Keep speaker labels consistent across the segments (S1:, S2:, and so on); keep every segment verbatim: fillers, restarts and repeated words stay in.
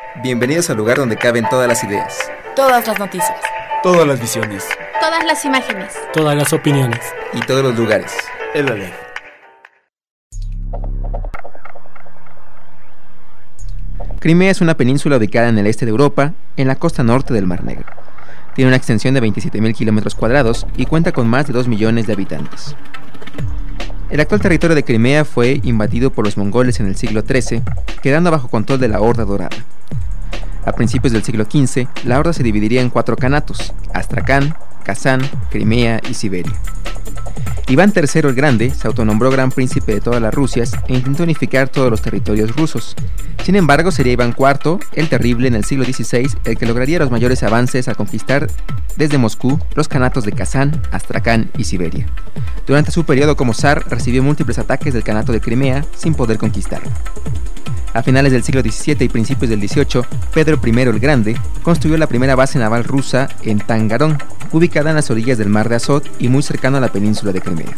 S1: Bienvenidos al lugar donde caben todas las ideas,
S2: todas las noticias,
S3: todas las visiones,
S4: todas las imágenes,
S5: todas las opiniones
S1: y todos los lugares.
S3: El Aleph.
S1: Crimea es una península ubicada en el este de Europa, en la costa norte del Mar Negro. Tiene una extensión de veintisiete mil kilómetros cuadrados y cuenta con más de dos millones de habitantes. El actual territorio de Crimea fue invadido por los mongoles en el siglo trece, quedando bajo control de la Horda Dorada. A principios del siglo quince, la Horda se dividiría en cuatro kanatos: Astracán, Kazán, Crimea y Siberia. Iván tercero el Grande se autonombró Gran Príncipe de todas las Rusias e intentó unificar todos los territorios rusos. Sin embargo, sería Iván cuarto el Terrible en el siglo dieciséis el que lograría los mayores avances a conquistar desde Moscú los kanatos de Kazán, Astracán y Siberia. Durante su periodo como zar, recibió múltiples ataques del kanato de Crimea sin poder conquistarlo. A finales del siglo diecisiete y principios del dieciocho, Pedro primero el Grande construyó la primera base naval rusa en Tangarón, ubicada en las orillas del mar de Azov y muy cercano a la península de Crimea.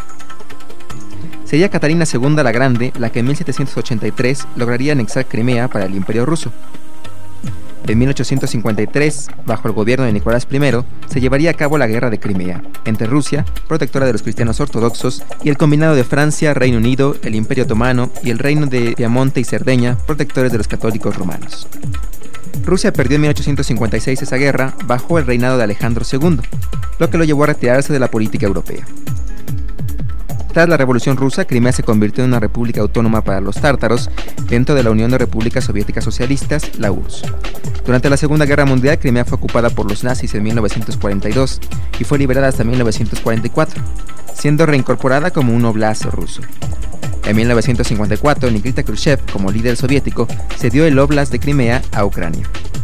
S1: Sería Catarina segunda la Grande la que en mil setecientos ochenta y tres lograría anexar Crimea para el Imperio Ruso. En mil ochocientos cincuenta y tres, bajo el gobierno de Nicolás primero, se llevaría a cabo la Guerra de Crimea, entre Rusia, protectora de los cristianos ortodoxos, y el combinado de Francia, Reino Unido, el Imperio Otomano y el Reino de Piamonte y Cerdeña, protectores de los católicos romanos. Rusia perdió en mil ochocientos cincuenta y seis esa guerra bajo el reinado de Alejandro segundo, lo que lo llevó a retirarse de la política europea. Tras la Revolución Rusa, Crimea se convirtió en una república autónoma para los tártaros dentro de la Unión de Repúblicas Soviéticas Socialistas, la U R S S. Durante la Segunda Guerra Mundial, Crimea fue ocupada por los nazis en mil novecientos cuarenta y dos y fue liberada hasta mil novecientos cuarenta y cuatro, siendo reincorporada como un oblast ruso. En mil novecientos cincuenta y cuatro, Nikita Khrushchev, como líder soviético, cedió el Oblast de Crimea a Ucrania.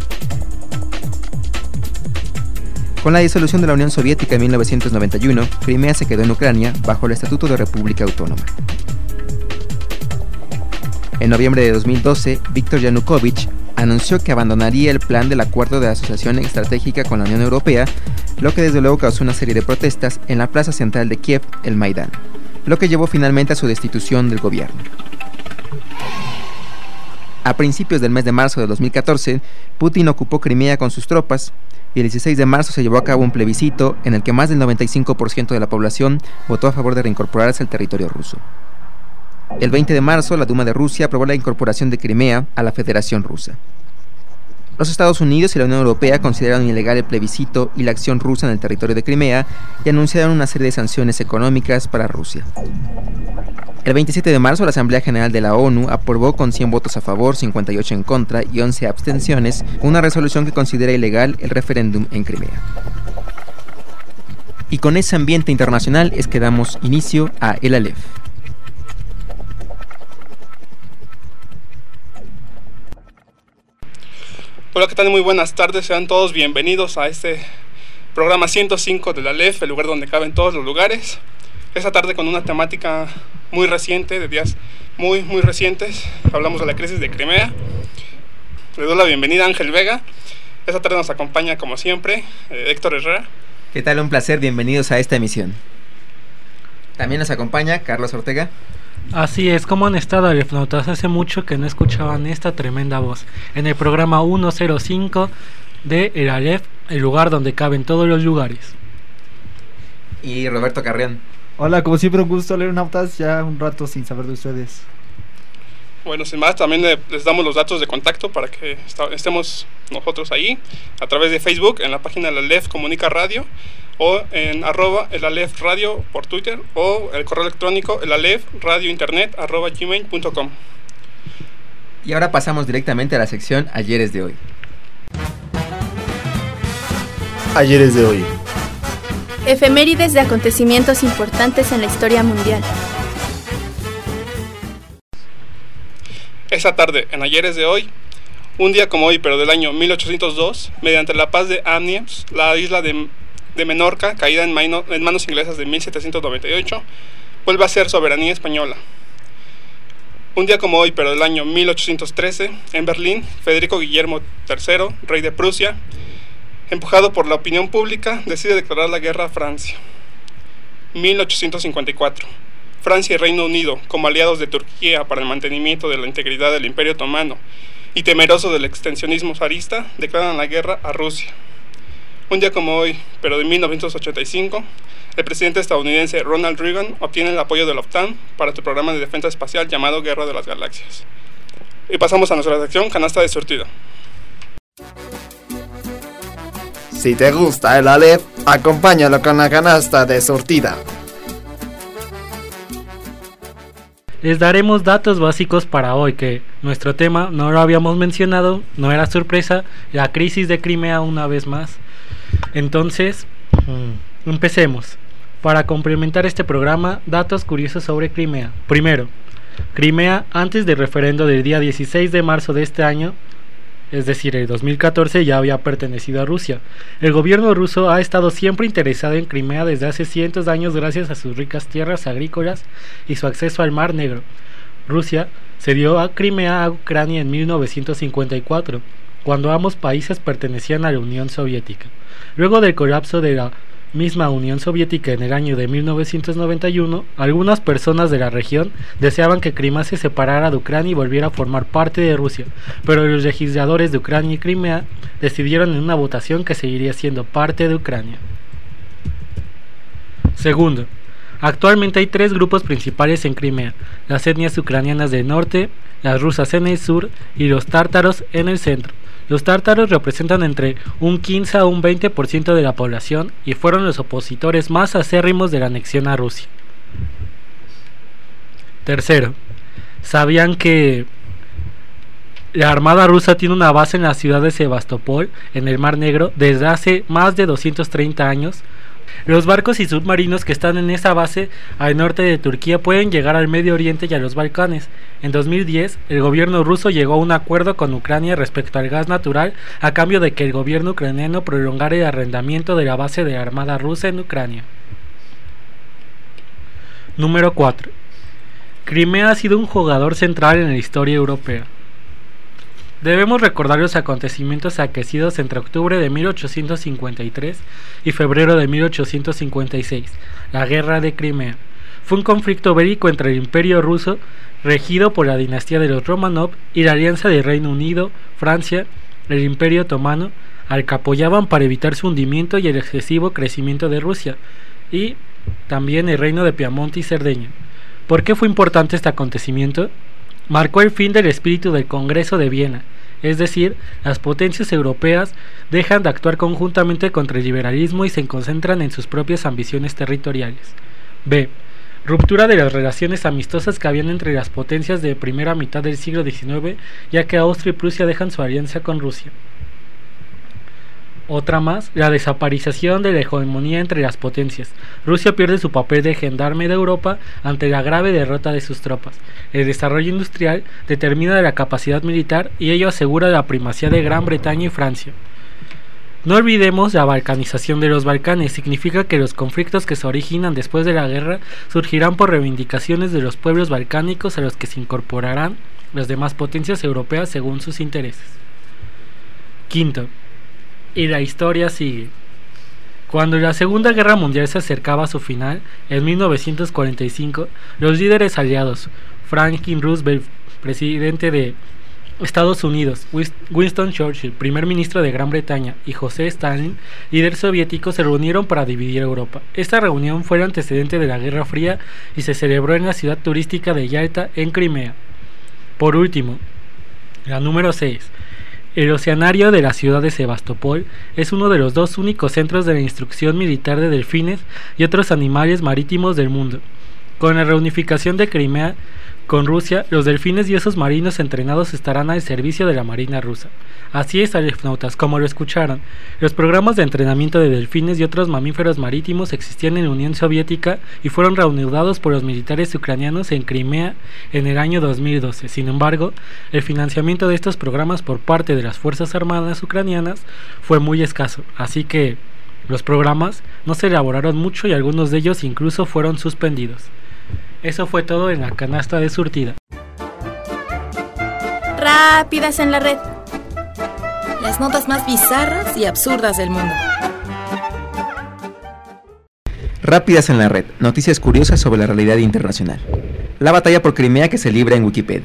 S1: Con la disolución de la Unión Soviética en mil novecientos noventa y uno, Crimea se quedó en Ucrania bajo el Estatuto de República Autónoma. En noviembre de dos mil doce, Viktor Yanukovych anunció que abandonaría el plan del Acuerdo de Asociación Estratégica con la Unión Europea, lo que desde luego causó una serie de protestas en la plaza central de Kiev, el Maidán, lo que llevó finalmente a su destitución del gobierno. A principios del mes de marzo de dos mil catorce, Putin ocupó Crimea con sus tropas, y el dieciséis de marzo se llevó a cabo un plebiscito en el que más del noventa y cinco por ciento de la población votó a favor de reincorporarse al territorio ruso. El veinte de marzo, la Duma de Rusia aprobó la incorporación de Crimea a la Federación Rusa. Los Estados Unidos y la Unión Europea consideraron ilegal el plebiscito y la acción rusa en el territorio de Crimea y anunciaron una serie de sanciones económicas para Rusia. El veintisiete de marzo, la Asamblea General de la ONU aprobó con cien votos a favor, cincuenta y ocho en contra y once abstenciones una resolución que considera ilegal el referéndum en Crimea. Y con ese ambiente internacional es que damos inicio a El Aleph.
S6: Hola, ¿qué tal? Muy buenas tardes, sean todos bienvenidos a este programa ciento cinco del Aleph, el lugar donde caben todos los lugares. Esta tarde con una temática muy reciente, de días muy, muy recientes. Hablamos de la crisis de Crimea. Le doy la bienvenida a Ángel Vega. Esta tarde nos acompaña, como siempre, eh, Héctor Herrera.
S1: ¿Qué tal? Un placer, bienvenidos a esta emisión. También nos acompaña Carlos Ortega.
S5: Así es, ¿cómo han estado, Alephnautas? Hace mucho que no escuchaban esta tremenda voz en el programa ciento cinco de El Aleph, el lugar donde caben todos los lugares.
S1: Y Roberto Carrión.
S7: Hola, como siempre un gusto, Alephnautas, ya un rato sin saber de ustedes.
S6: Bueno, sin más, también les damos los datos de contacto para que estemos nosotros ahí, a través de Facebook, en la página del Aleph Comunica Radio, o en arroba el Aleph Radio por Twitter, o el correo electrónico el Aleph Radio Internet arroba gmail punto com.
S1: Y ahora pasamos directamente a la sección Ayeres de hoy.
S3: Ayeres de hoy.
S4: Efemérides de acontecimientos importantes en la historia mundial.
S6: Esta tarde, en Ayeres de hoy, un día como hoy, pero del año mil ochocientos dos, mediante la paz de Amiens, la isla de, de Menorca, caída en, maino, en manos inglesas de mil setecientos noventa y ocho, vuelve a ser soberanía española. Un día como hoy, pero del año mil ochocientos trece, en Berlín, Federico Guillermo tercero, rey de Prusia, empujado por la opinión pública, decide declarar la guerra a Francia. mil ochocientos cincuenta y cuatro. Francia y Reino Unido, como aliados de Turquía para el mantenimiento de la integridad del Imperio Otomano y temerosos del extensionismo zarista, declaran la guerra a Rusia. Un día como hoy, pero de mil novecientos ochenta y cinco, el presidente estadounidense Ronald Reagan obtiene el apoyo de la OTAN para su programa de defensa espacial llamado Guerra de las Galaxias. Y pasamos a nuestra sección Canasta de Surtida.
S3: Si te gusta el Aleph, acompáñalo con la canasta de surtida.
S5: Les daremos datos básicos para hoy, que nuestro tema no lo habíamos mencionado, no era sorpresa, la crisis de Crimea una vez más. Entonces, mmm, empecemos. Para complementar este programa, datos curiosos sobre Crimea. Primero, Crimea, antes del referendo del día dieciséis de marzo de este año, es decir, el dos mil catorce, ya había pertenecido a Rusia. El gobierno ruso ha estado siempre interesado en Crimea desde hace cientos de años gracias a sus ricas tierras agrícolas y su acceso al Mar Negro. Rusia cedió a Crimea a Ucrania en mil novecientos cincuenta y cuatro, cuando ambos países pertenecían a la Unión Soviética. Luego del colapso de la misma Unión Soviética en el año de mil novecientos noventa y uno, algunas personas de la región deseaban que Crimea se separara de Ucrania y volviera a formar parte de Rusia, pero los legisladores de Ucrania y Crimea decidieron en una votación que seguiría siendo parte de Ucrania. Segundo, actualmente hay tres grupos principales en Crimea: las etnias ucranianas del norte, las rusas en el sur y los tártaros en el centro. Los tártaros representan entre un quince a un veinte por ciento de la población y fueron los opositores más acérrimos de la anexión a Rusia. Tercero, ¿sabían que la Armada rusa tiene una base en la ciudad de Sebastopol, en el Mar Negro, desde hace más de doscientos treinta años? Los barcos y submarinos que están en esa base al norte de Turquía pueden llegar al Medio Oriente y a los Balcanes. En dos mil diez, el gobierno ruso llegó a un acuerdo con Ucrania respecto al gas natural a cambio de que el gobierno ucraniano prolongara el arrendamiento de la base de la Armada rusa en Ucrania. Número cuatro. Crimea ha sido un jugador central en la historia europea. Debemos recordar los acontecimientos acaecidos entre octubre de mil ochocientos cincuenta y tres y febrero de mil ochocientos cincuenta y seis, la Guerra de Crimea. Fue un conflicto bélico entre el Imperio ruso, regido por la dinastía de los Romanov, y la alianza de Reino Unido, Francia, el Imperio Otomano, al que apoyaban para evitar su hundimiento y el excesivo crecimiento de Rusia, y también el reino de Piamonte y Cerdeña. ¿Por qué fue importante este acontecimiento? Marcó el fin del espíritu del Congreso de Viena, es decir, las potencias europeas dejan de actuar conjuntamente contra el liberalismo y se concentran en sus propias ambiciones territoriales. B. Ruptura de las relaciones amistosas que habían entre las potencias de primera mitad del siglo diecinueve, ya que Austria y Prusia dejan su alianza con Rusia. Otra más, la desaparición de la hegemonía entre las potencias. Rusia pierde su papel de gendarme de Europa ante la grave derrota de sus tropas. El desarrollo industrial determina la capacidad militar y ello asegura la primacía de Gran Bretaña y Francia. No olvidemos la balcanización de los Balcanes. Significa que los conflictos que se originan después de la guerra surgirán por reivindicaciones de los pueblos balcánicos a los que se incorporarán las demás potencias europeas según sus intereses. Quinto, y la historia sigue. Cuando la Segunda Guerra Mundial se acercaba a su final, en mil novecientos cuarenta y cinco, los líderes aliados, Franklin Roosevelt, presidente de Estados Unidos, Winston Churchill, primer ministro de Gran Bretaña, y José Stalin, líder soviético, se reunieron para dividir Europa. Esta reunión fue el antecedente de la Guerra Fría y se celebró en la ciudad turística de Yalta, en Crimea. Por último, la número seis. El oceanario de la ciudad de Sebastopol es uno de los dos únicos centros de la instrucción militar de delfines y otros animales marítimos del mundo. Con la reunificación de Crimea con Rusia, los delfines y osos marinos entrenados estarán al servicio de la Marina rusa. Así es, alefnautas, como lo escucharon. Los programas de entrenamiento de delfines y otros mamíferos marítimos existían en la Unión Soviética y fueron reanudados por los militares ucranianos en Crimea en el año dos mil doce. Sin embargo, el financiamiento de estos programas por parte de las Fuerzas Armadas ucranianas fue muy escaso, así que los programas no se elaboraron mucho y algunos de ellos incluso fueron suspendidos. Eso fue todo en la canasta de surtida.
S4: Rápidas en la red.
S2: Las notas más bizarras y absurdas del mundo.
S1: Rápidas en la red. Noticias curiosas sobre la realidad internacional. La batalla por Crimea que se libra en Wikipedia.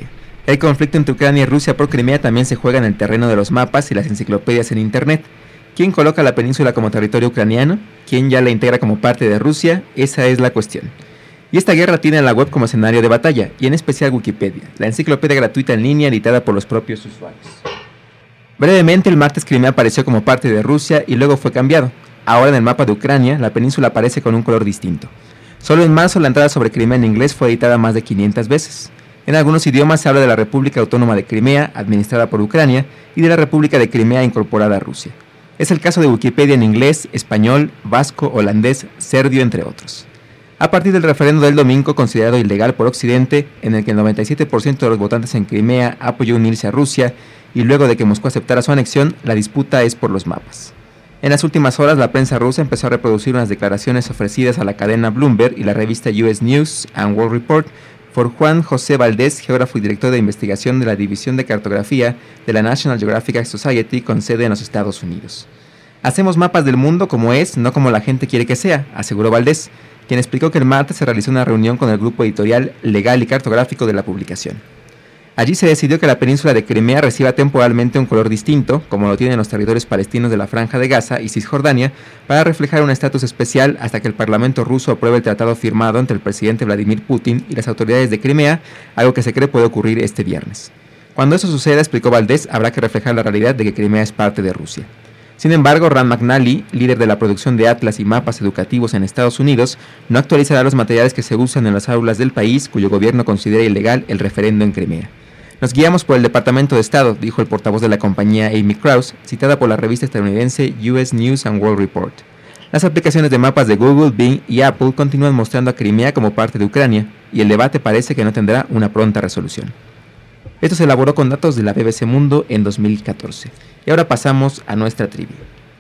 S1: El conflicto entre Ucrania y Rusia por Crimea también se juega en el terreno de los mapas y las enciclopedias en Internet. ¿Quién coloca la península como territorio ucraniano? ¿Quién ya la integra como parte de Rusia? Esa es la cuestión. Y esta guerra tiene a la web como escenario de batalla, y en especial Wikipedia, la enciclopedia gratuita en línea editada por los propios usuarios. Brevemente, el martes Crimea apareció como parte de Rusia y luego fue cambiado. Ahora en el mapa de Ucrania, la península aparece con un color distinto. Solo en marzo la entrada sobre Crimea en inglés fue editada más de quinientas veces. En algunos idiomas se habla de la República Autónoma de Crimea, administrada por Ucrania, y de la República de Crimea incorporada a Rusia. Es el caso de Wikipedia en inglés, español, vasco, holandés, serbio, entre otros. A partir del referendo del domingo, considerado ilegal por Occidente, en el que el noventa y siete por ciento de los votantes en Crimea apoyó unirse a Rusia, y luego de que Moscú aceptara su anexión, la disputa es por los mapas. En las últimas horas, la prensa rusa empezó a reproducir unas declaraciones ofrecidas a la cadena Bloomberg y la revista U S News and World Report por Juan José Valdés, geógrafo y director de investigación de la División de Cartografía de la National Geographic Society con sede en los Estados Unidos. Hacemos mapas del mundo como es, no como la gente quiere que sea, aseguró Valdés, quien explicó que el martes se realizó una reunión con el grupo editorial legal y cartográfico de la publicación. Allí se decidió que la península de Crimea reciba temporalmente un color distinto, como lo tienen los territorios palestinos de la Franja de Gaza y Cisjordania, para reflejar un estatus especial hasta que el Parlamento ruso apruebe el tratado firmado entre el presidente Vladimir Putin y las autoridades de Crimea, algo que se cree puede ocurrir este viernes. Cuando eso suceda, explicó Valdés, habrá que reflejar la realidad de que Crimea es parte de Rusia. Sin embargo, Rand McNally, líder de la producción de atlas y mapas educativos en Estados Unidos, no actualizará los materiales que se usan en las aulas del país cuyo gobierno considera ilegal el referendo en Crimea. Nos guiamos por el Departamento de Estado, dijo el portavoz de la compañía Amy Krause, citada por la revista estadounidense U S News and World Report. Las aplicaciones de mapas de Google, Bing y Apple continúan mostrando a Crimea como parte de Ucrania, y el debate parece que no tendrá una pronta resolución. Esto se elaboró con datos de la B B C Mundo en dos mil catorce. Y ahora pasamos a nuestra trivia.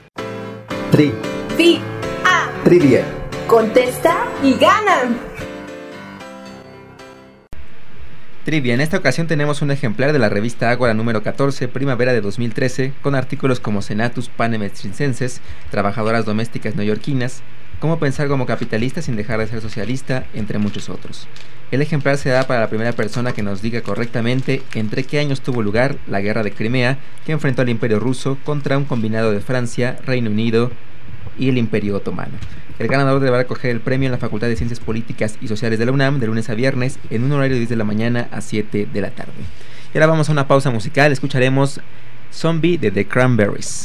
S8: Tri.
S2: Fi. A.
S8: Trivia.
S2: Contesta y gana.
S1: Trivia, en esta ocasión tenemos un ejemplar de la revista Ágora número catorce, primavera de dos mil trece, con artículos como Senatus Panem Estrincenses, Trabajadoras Domésticas Neoyorquinas, Cómo pensar como capitalista sin dejar de ser socialista, entre muchos otros. El ejemplar se da para la primera persona que nos diga correctamente entre qué años tuvo lugar la Guerra de Crimea, que enfrentó al Imperio Ruso contra un combinado de Francia, Reino Unido y el Imperio Otomano. El ganador deberá recoger el premio en la Facultad de Ciencias Políticas y Sociales de la UNAM de lunes a viernes en un horario de diez de la mañana a siete de la tarde. Y ahora vamos a una pausa musical, escucharemos Zombie de The Cranberries.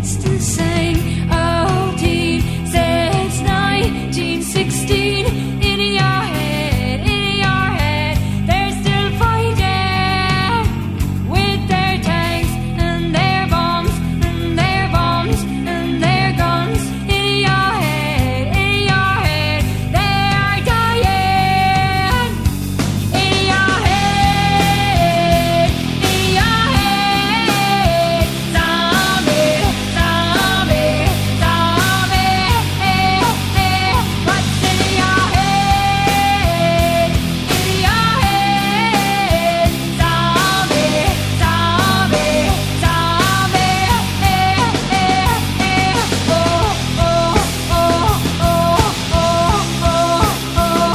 S9: it's the same old team since nineteen sixteen. In your head, in your head, they're still fighting with their tanks and their bombs and their bombs and their guns. In your head, in your head, they are dying. In your head, in your head, zombie, zombie, zombie. What's in your head? In your head, zombie, zombie, zombie. Oh, oh, oh, oh, oh, oh, oh,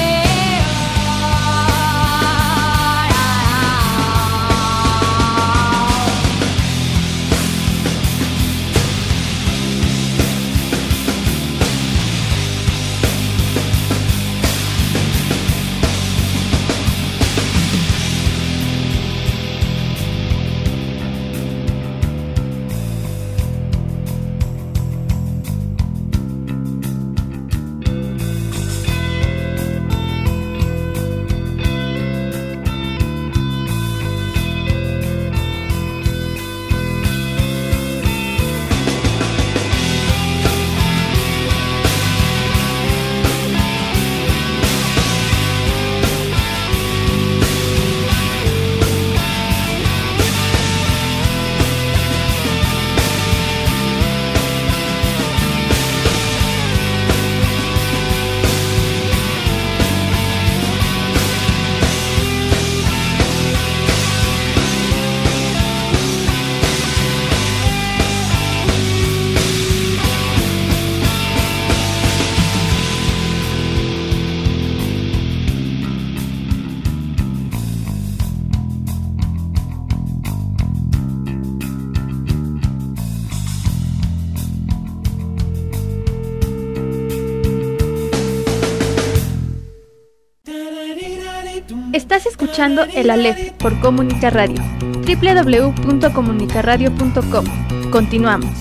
S4: Estás escuchando El Aleph por Comunica Radio, doble u doble u doble u punto comunica radio punto com. Continuamos.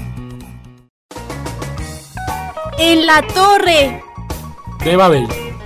S2: En la torre
S5: de Babel.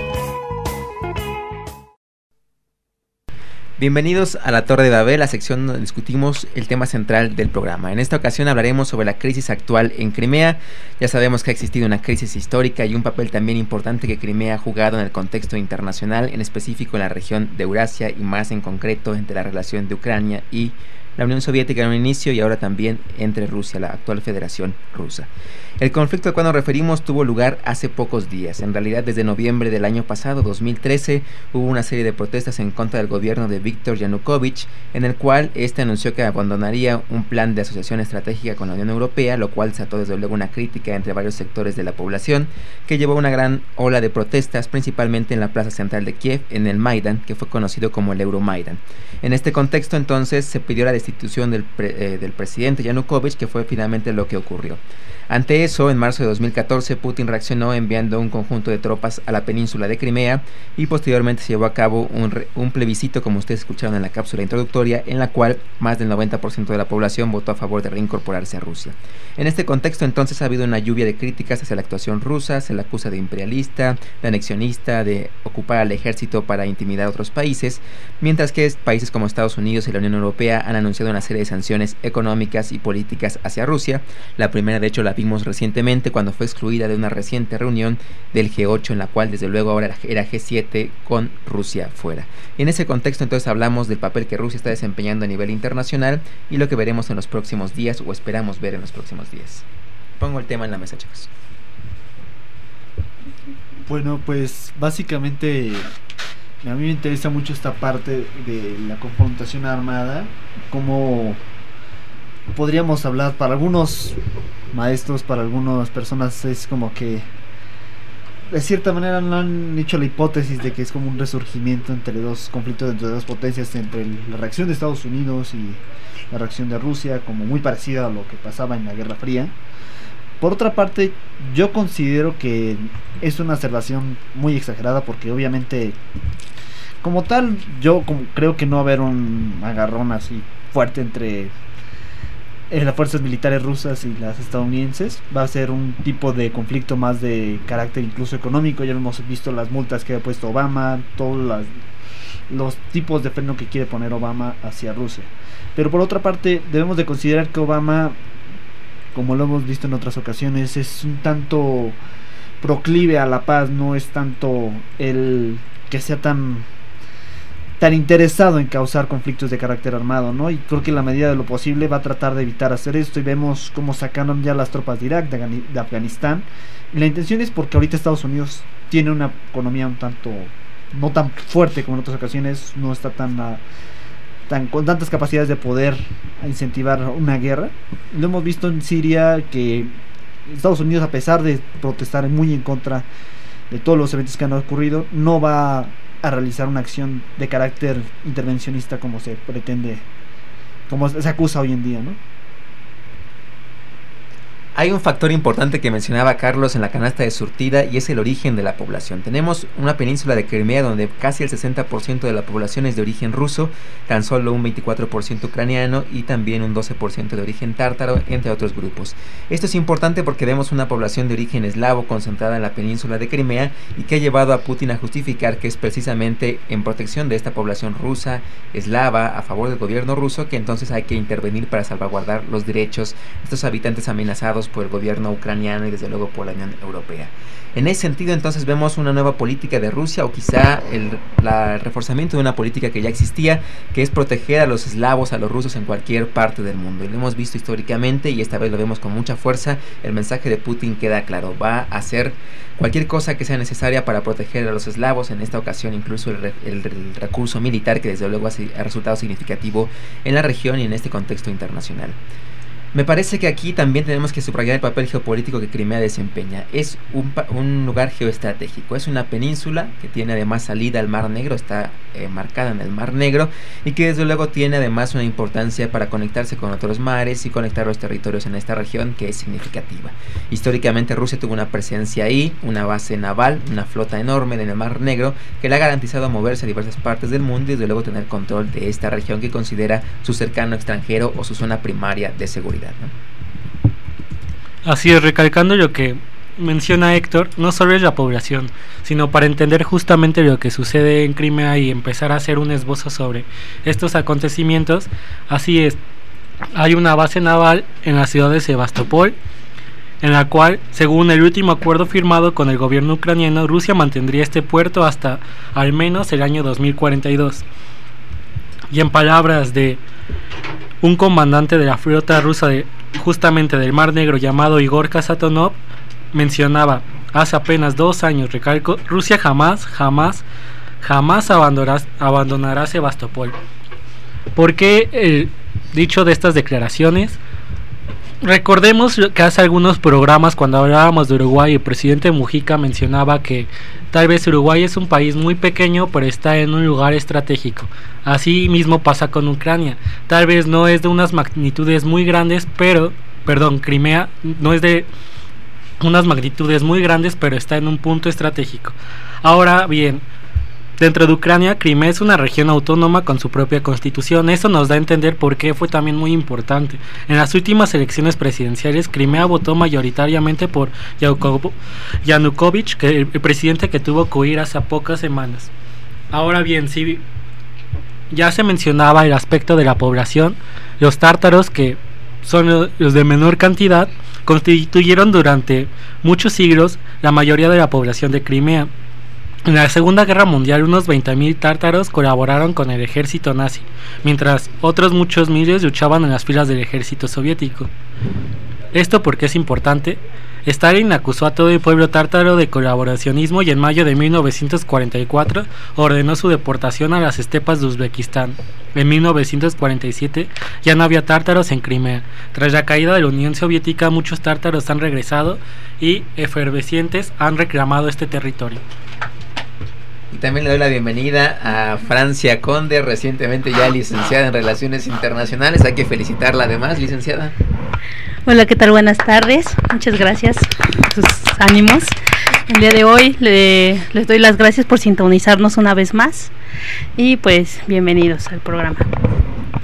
S1: Bienvenidos a la Torre de Babel, la sección donde discutimos el tema central del programa. En esta ocasión hablaremos sobre la crisis actual en Crimea. Ya sabemos que ha existido una crisis histórica y un papel también importante que Crimea ha jugado en el contexto internacional, en específico en la región de Eurasia y más en concreto entre la relación de Ucrania y la Unión Soviética en un inicio y ahora también entre Rusia, la actual Federación Rusa. El conflicto al cual nos referimos tuvo lugar hace pocos días. En realidad, desde noviembre del año pasado, dos mil trece, hubo una serie de protestas en contra del gobierno de Viktor Yanukovych, en el cual este anunció que abandonaría un plan de asociación estratégica con la Unión Europea, lo cual desató desde luego una crítica entre varios sectores de la población, que llevó a una gran ola de protestas, principalmente en la plaza central de Kiev, en el Maidán, que fue conocido como el Euromaidán. En este contexto, entonces, se pidió la destitución del, pre, eh, del presidente Yanukovych, que fue finalmente lo que ocurrió. Ante eso, en marzo de dos mil catorce, Putin reaccionó enviando un conjunto de tropas a la península de Crimea y posteriormente se llevó a cabo un, re, un plebiscito, como ustedes escucharon en la cápsula introductoria, en la cual más del noventa por ciento de la población votó a favor de reincorporarse a Rusia. En este contexto, entonces, ha habido una lluvia de críticas hacia la actuación rusa. Se la acusa de imperialista, de anexionista, de ocupar al ejército para intimidar a otros países, mientras que países como Estados Unidos y la Unión Europea han anunciado una serie de sanciones económicas y políticas hacia Rusia. La primera, de hecho, la vimos recientemente cuando fue excluida de una reciente reunión del G ocho, en la cual desde luego ahora era G siete con Rusia fuera. Y en ese contexto entonces hablamos del papel que Rusia está desempeñando a nivel internacional y lo que veremos en los próximos días o esperamos ver en los próximos días. Pongo el tema en la mesa, chicos.
S7: Bueno, pues básicamente a mí me interesa mucho esta parte de la confrontación armada, como podríamos hablar para algunos maestros, para algunas personas es como que de cierta manera no han hecho la hipótesis de que es como un resurgimiento entre dos conflictos entre dos potencias, entre la reacción de Estados Unidos y la reacción de Rusia, como muy parecida a lo que pasaba en la Guerra Fría. Por otra parte, yo considero que es una observación muy exagerada, porque obviamente como tal yo como creo que no va a haber un agarrón así fuerte entre eh, las fuerzas militares rusas y las estadounidenses. Va a ser un tipo de conflicto más de carácter incluso económico. Ya hemos visto las multas que ha puesto Obama, todos las, los tipos de freno que quiere poner Obama hacia Rusia. Pero por otra parte debemos de considerar que Obama, como lo hemos visto en otras ocasiones, es un tanto proclive a la paz, no es tanto el que sea tan tan interesado en causar conflictos de carácter armado, ¿no? Y creo que en la medida de lo posible va a tratar de evitar hacer esto, y vemos cómo sacaron ya las tropas de Irak, de, Afgan- de Afganistán, y la intención es porque ahorita Estados Unidos tiene una economía un tanto no tan fuerte como en otras ocasiones, no está tan uh, tan con tantas capacidades de poder incentivar una guerra. Lo hemos visto en Siria, que Estados Unidos, a pesar de protestar muy en contra de todos los eventos que han ocurrido, no va a realizar una acción de carácter intervencionista como se pretende, como se acusa hoy en día, ¿no?
S1: Hay un factor importante que mencionaba Carlos en la canasta de surtida, y es el origen de la población. Tenemos una península de Crimea donde casi el sesenta por ciento de la población es de origen ruso, tan solo un veinticuatro por ciento ucraniano y también un doce por ciento de origen tártaro, entre otros grupos. Esto es importante porque vemos una población de origen eslavo concentrada en la península de Crimea, y que ha llevado a Putin a justificar que es precisamente en protección de esta población rusa, eslava, a favor del gobierno ruso, que entonces hay que intervenir para salvaguardar los derechos de estos habitantes amenazados por el gobierno ucraniano y desde luego por la Unión Europea. En ese sentido, entonces, vemos una nueva política de Rusia, o quizá el, la, el reforzamiento de una política que ya existía, que es proteger a los eslavos, a los rusos en cualquier parte del mundo. Y lo hemos visto históricamente, y esta vez lo vemos con mucha fuerza. El mensaje de Putin queda claro: va a hacer cualquier cosa que sea necesaria para proteger a los eslavos, en esta ocasión incluso el, el, el recurso militar, que desde luego ha, ha resultado significativo en la región y en este contexto internacional. Me parece que aquí también tenemos que subrayar el papel geopolítico que Crimea desempeña. Es un, un lugar geoestratégico, es una península que tiene además salida al Mar Negro, está eh, marcada en el Mar Negro, y que desde luego tiene además una importancia para conectarse con otros mares y conectar los territorios en esta región, que es significativa. Históricamente Rusia tuvo una presencia ahí, una base naval, una flota enorme en el Mar Negro, que le ha garantizado moverse a diversas partes del mundo y desde luego tener control de esta región que considera su cercano extranjero o su zona primaria de seguridad, ¿no?
S5: Así es, recalcando lo que menciona Héctor, no solo es la población, sino para entender justamente lo que sucede en Crimea y empezar a hacer un esbozo sobre estos acontecimientos. Así es, hay una base naval en la ciudad de Sebastopol, en la cual, según el último acuerdo firmado con el gobierno ucraniano, Rusia mantendría este puerto hasta al menos el año dos mil cuarenta y dos. Y en palabras de un comandante de la flota rusa de, justamente del Mar Negro, llamado Igor Kasatonov, mencionaba: hace apenas dos años, recalco, Rusia jamás, jamás, jamás abandonará, abandonará Sebastopol. ¿Por qué el dicho de estas declaraciones? Recordemos que hace algunos programas, cuando hablábamos de Uruguay, el presidente Mujica mencionaba que tal vez Uruguay es un país muy pequeño, pero está en un lugar estratégico. Así mismo pasa con Ucrania. Tal vez no es de unas magnitudes muy grandes, pero, perdón, Crimea no es de unas magnitudes muy grandes, pero está en un punto estratégico. Ahora bien, dentro de Ucrania, Crimea es una región autónoma con su propia constitución. Eso nos da a entender por qué fue también muy importante. En las últimas elecciones presidenciales, Crimea votó mayoritariamente por Yanukovych, que el presidente que tuvo que huir hace pocas semanas. Ahora bien, si ya se mencionaba el aspecto de la población, los tártaros, que son los de menor cantidad, constituyeron durante muchos siglos la mayoría de la población de Crimea. En la Segunda Guerra Mundial, unos veinte mil tártaros colaboraron con el ejército nazi, mientras otros muchos miles luchaban en las filas del ejército soviético. Esto porque es importante. Stalin acusó a todo el pueblo tártaro de colaboracionismo y en mayo de mil novecientos cuarenta y cuatro ordenó su deportación a las estepas de Uzbekistán. En mil novecientos cuarenta y siete ya no había tártaros en Crimea. Tras la caída de la Unión Soviética, muchos tártaros han regresado y efervescientes han reclamado este territorio.
S1: Y también le doy la bienvenida a Francia Conde, recientemente ya licenciada en Relaciones Internacionales. Hay que felicitarla además, licenciada.
S10: Hola, ¿qué tal? Buenas tardes. Muchas gracias por sus ánimos. El día de hoy le, les doy las gracias por sintonizarnos una vez más y pues bienvenidos al programa.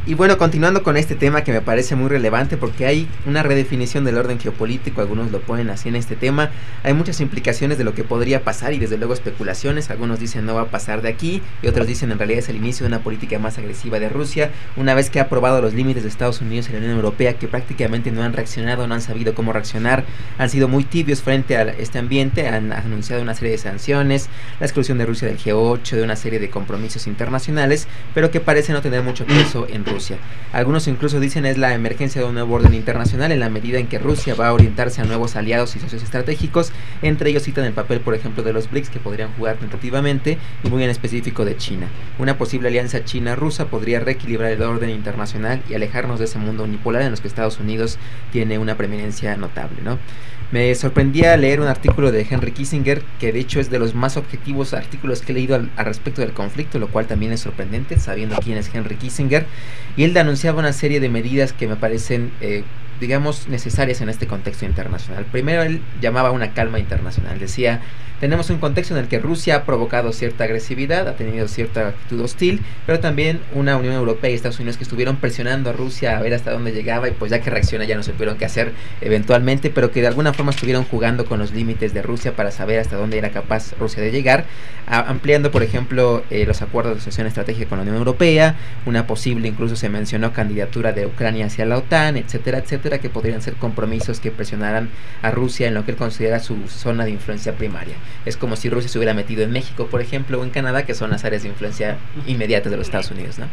S1: Y bueno, continuando con este tema que me parece muy relevante porque hay una redefinición del orden geopolítico, algunos lo ponen así en este tema, hay muchas implicaciones de lo que podría pasar y desde luego especulaciones, algunos dicen no va a pasar de aquí y otros dicen en realidad es el inicio de una política más agresiva de Rusia, una vez que ha aprobado los límites de Estados Unidos y la Unión Europea que prácticamente no han reaccionado, no han sabido cómo reaccionar, han sido muy tibios frente a este ambiente, han anunciado una serie de sanciones, la exclusión de Rusia del G ocho, de una serie de compromisos internacionales, pero que parece no tener mucho peso en Rusia. Algunos incluso dicen es la emergencia de un nuevo orden internacional en la medida en que Rusia va a orientarse a nuevos aliados y socios estratégicos, entre ellos citan el papel por ejemplo de los B R I C S que podrían jugar tentativamente y muy en específico de China. Una posible alianza China-Rusa podría reequilibrar el orden internacional y alejarnos de ese mundo unipolar en los que Estados Unidos tiene una preeminencia notable, ¿no? Me sorprendía leer un artículo de Henry Kissinger, que de hecho es de los más objetivos artículos que he leído al, al respecto del conflicto, lo cual también es sorprendente, sabiendo quién es Henry Kissinger, y él anunciaba una serie de medidas que me parecen, eh, digamos, necesarias en este contexto internacional. Primero, él llamaba a una calma internacional, decía, tenemos un contexto en el que Rusia ha provocado cierta agresividad, ha tenido cierta actitud hostil, pero también una Unión Europea y Estados Unidos que estuvieron presionando a Rusia a ver hasta dónde llegaba y pues ya que reacciona ya no supieron qué hacer eventualmente, pero que de alguna forma estuvieron jugando con los límites de Rusia para saber hasta dónde era capaz Rusia de llegar, a, ampliando por ejemplo eh, los acuerdos de asociación estratégica con la Unión Europea, una posible, incluso se mencionó candidatura de Ucrania hacia la OTAN, etcétera, etcétera, que podrían ser compromisos que presionaran a Rusia en lo que él considera su zona de influencia primaria. Es como si Rusia se hubiera metido en México, por ejemplo, o en Canadá, que son las áreas de influencia inmediatas de los Estados Unidos, ¿no?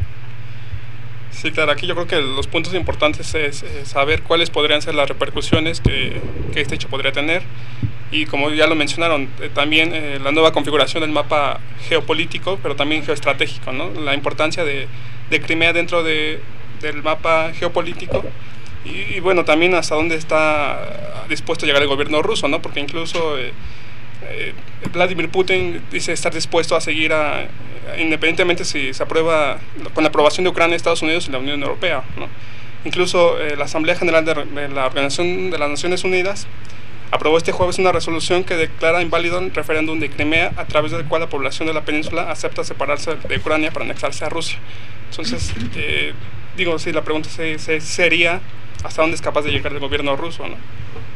S6: Sí, claro, aquí yo creo que los puntos importantes es, es saber cuáles podrían ser las repercusiones que, que este hecho podría tener y como ya lo mencionaron, eh, también eh, la nueva configuración del mapa geopolítico, pero también geoestratégico, ¿no? La importancia de, de Crimea dentro de, del mapa geopolítico y, y bueno, también hasta dónde está dispuesto a llegar el gobierno ruso, ¿no? Porque incluso eh, eh, Vladimir Putin dice estar dispuesto a seguir a, a, independientemente si se aprueba con la aprobación de Ucrania, Estados Unidos y la Unión Europea, ¿no? Incluso eh, la Asamblea General de, de la Organización de las Naciones Unidas aprobó este jueves una resolución que declara inválido el referéndum de Crimea, a través del cual la población de la península acepta separarse de Ucrania para anexarse a Rusia. Entonces, eh, digo, sí, la pregunta se, se, sería hasta dónde es capaz de llegar el gobierno ruso, ¿no?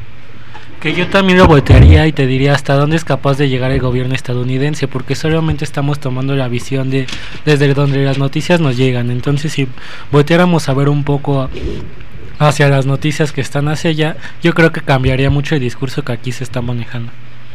S5: Que yo también lo voltearía y te diría hasta dónde es capaz de llegar el gobierno estadounidense, porque solamente estamos tomando la visión de desde donde las noticias nos llegan. Entonces, si volteáramos a ver un poco hacia las noticias que están hacia allá, yo creo que cambiaría mucho el discurso que aquí se está manejando.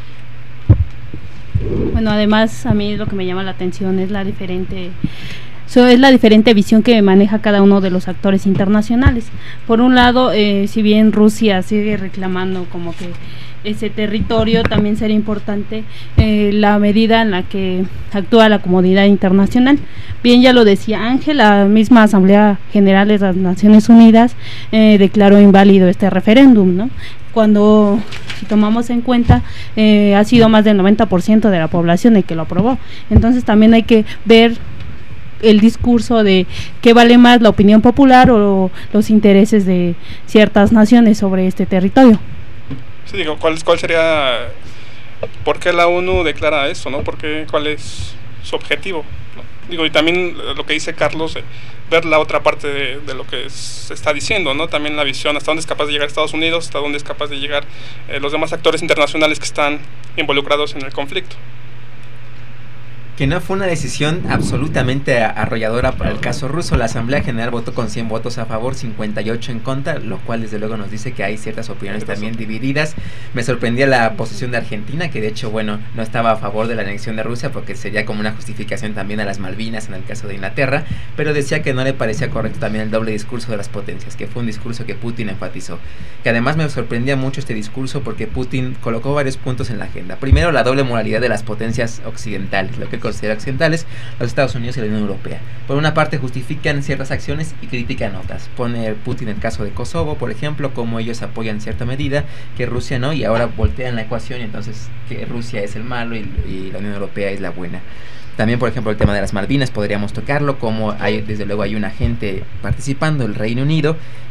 S10: Bueno, además a mí lo que me llama la atención es la diferente So, es la diferente visión que maneja cada uno de los actores internacionales. Por un lado, eh, si bien Rusia sigue reclamando como que ese territorio, también sería importante eh, la medida en la que actúa la comunidad internacional. Bien, ya lo decía Ángel, la misma Asamblea General de las Naciones Unidas eh, declaró inválido este referéndum, ¿no? Cuando, si tomamos en cuenta, eh, ha sido más del noventa por ciento de la población el que lo aprobó. Entonces también hay que ver el discurso de qué vale más, la opinión popular o los intereses de ciertas naciones sobre este territorio.
S6: Sí, digo, ¿cuál, cuál sería, por qué la ONU declara eso, ¿no? ¿Por qué, cuál es su objetivo, ¿no? Digo, y también lo que dice Carlos, eh, ver la otra parte de, de lo que se está diciendo, ¿no? También la visión, hasta dónde es capaz de llegar Estados Unidos, hasta dónde es capaz de llegar eh, los demás actores internacionales que están involucrados en el conflicto.
S1: Que no fue una decisión absolutamente arrolladora para el caso ruso. La Asamblea General votó con cien votos a favor, cincuenta y ocho en contra, lo cual desde luego nos dice que hay ciertas opiniones también divididas. Me sorprendía la posición de Argentina, que de hecho, bueno, no estaba a favor de la anexión de Rusia porque sería como una justificación también a las Malvinas en el caso de Inglaterra, pero decía que no le parecía correcto también el doble discurso de las potencias, que fue un discurso que Putin enfatizó. Que además me sorprendía mucho este discurso porque Putin colocó varios puntos en la agenda. Primero, la doble moralidad de las potencias occidentales, lo que considera occidentales, los Estados Unidos y la Unión Europea. Por una parte justifican ciertas acciones y critican otras. Pone Putin el caso de Kosovo, por ejemplo, como ellos apoyan cierta medida, que Rusia no, y ahora voltean la ecuación y entonces que Rusia es el malo y, y la Unión Europea es la buena. También, por ejemplo, el tema de las Malvinas podríamos tocarlo, como hay, desde luego hay un agente participando, el Reino Unido,